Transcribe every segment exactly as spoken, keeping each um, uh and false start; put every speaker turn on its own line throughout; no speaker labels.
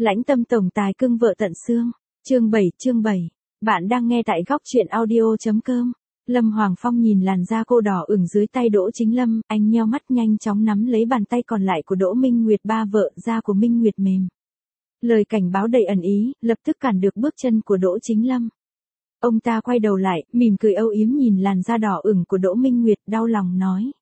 Lãnh tâm tổng tài cưng vợ tận xương. Chương bảy, chương bảy. Bạn đang nghe tại góc truyện audio chấm com. Lâm Hoàng Phong nhìn làn da cô đỏ ửng dưới tay Đỗ Chính Lâm, anh nheo mắt nhanh chóng nắm lấy bàn tay còn lại của Đỗ Minh Nguyệt. Ba vợ, da của Minh Nguyệt mềm. Lời cảnh báo đầy ẩn ý, lập tức cản được bước chân của Đỗ Chính Lâm. Ông ta quay đầu lại, mỉm cười âu yếm nhìn làn da đỏ ửng của Đỗ Minh Nguyệt, đau lòng nói.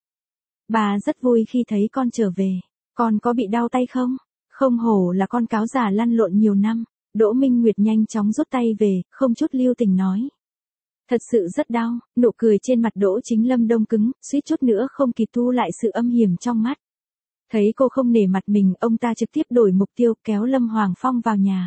Bà rất vui khi thấy con trở về. Con có bị đau tay không? Không hổ là con cáo già lăn lộn nhiều năm. Đỗ Minh Nguyệt nhanh chóng rút tay về, không chút lưu tình nói. Thật sự rất đau. Nụ cười trên mặt Đỗ Chính Lâm đông cứng, suýt chút nữa không kịp thu lại sự âm hiểm trong mắt. Thấy cô không nể mặt mình, ông ta trực tiếp đổi mục tiêu, kéo Lâm Hoàng Phong vào nhà.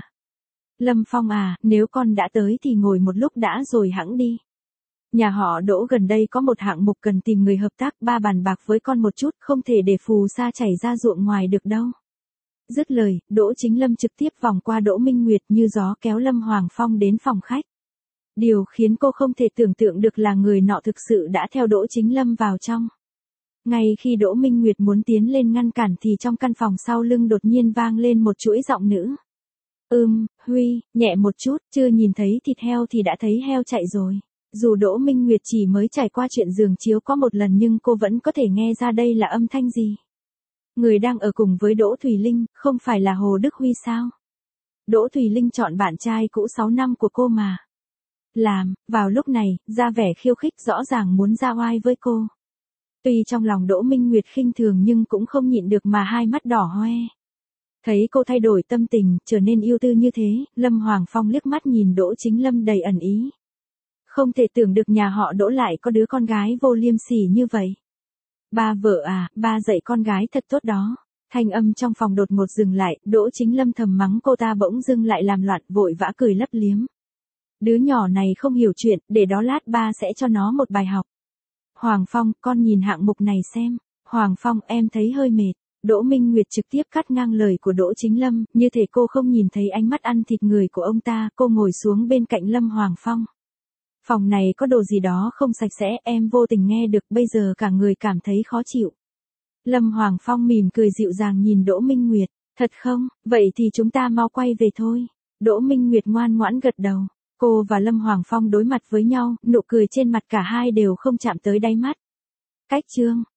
Lâm Phong à, nếu con đã tới thì ngồi một lúc đã rồi hẵng đi. Nhà họ Đỗ gần đây có một hạng mục cần tìm người hợp tác, ba bàn bạc với con một chút, không thể để phù sa chảy ra ruộng ngoài được đâu. Dứt lời, Đỗ Chính Lâm trực tiếp vòng qua Đỗ Minh Nguyệt như gió kéo Lâm Hoàng Phong đến phòng khách. Điều khiến cô không thể tưởng tượng được là người nọ thực sự đã theo Đỗ Chính Lâm vào trong. Ngay khi Đỗ Minh Nguyệt muốn tiến lên ngăn cản thì trong căn phòng sau lưng đột nhiên vang lên một chuỗi giọng nữ. Ừm, Huy, nhẹ một chút, chưa nhìn thấy thịt heo thì đã thấy heo chạy rồi. Dù Đỗ Minh Nguyệt chỉ mới trải qua chuyện giường chiếu có một lần nhưng cô vẫn có thể nghe ra đây là âm thanh gì. Người đang ở cùng với Đỗ Thùy Linh, không phải là Hồ Đức Huy sao? Đỗ Thùy Linh chọn bạn trai cũ sáu năm của cô mà. Làm, vào lúc này, ra vẻ khiêu khích rõ ràng muốn ra oai với cô. Tuy trong lòng Đỗ Minh Nguyệt khinh thường nhưng cũng không nhịn được mà hai mắt đỏ hoe. Thấy cô thay đổi tâm tình, trở nên yêu tư như thế, Lâm Hoàng Phong liếc mắt nhìn Đỗ Chính Lâm đầy ẩn ý. Không thể tưởng được nhà họ Đỗ lại có đứa con gái vô liêm sỉ như vậy. Ba vợ à, ba dạy con gái thật tốt đó. Thanh âm trong phòng đột ngột dừng lại, Đỗ Chính Lâm thầm mắng cô ta bỗng dưng lại làm loạn, vội vã cười lấp liếm. Đứa nhỏ này không hiểu chuyện, để đó lát ba sẽ cho nó một bài học. Hoàng Phong, con nhìn hạng mục này xem. Hoàng Phong, em thấy hơi mệt. Đỗ Minh Nguyệt trực tiếp cắt ngang lời của Đỗ Chính Lâm, như thể cô không nhìn thấy ánh mắt ăn thịt người của ông ta, cô ngồi xuống bên cạnh Lâm Hoàng Phong. Phòng này có đồ gì đó không sạch sẽ, em vô tình nghe được, bây giờ cả người cảm thấy khó chịu. Lâm Hoàng Phong mỉm cười dịu dàng nhìn Đỗ Minh Nguyệt, thật không, vậy thì chúng ta mau quay về thôi. Đỗ Minh Nguyệt ngoan ngoãn gật đầu, cô và Lâm Hoàng Phong đối mặt với nhau, nụ cười trên mặt cả hai đều không chạm tới đáy mắt. Cách chương.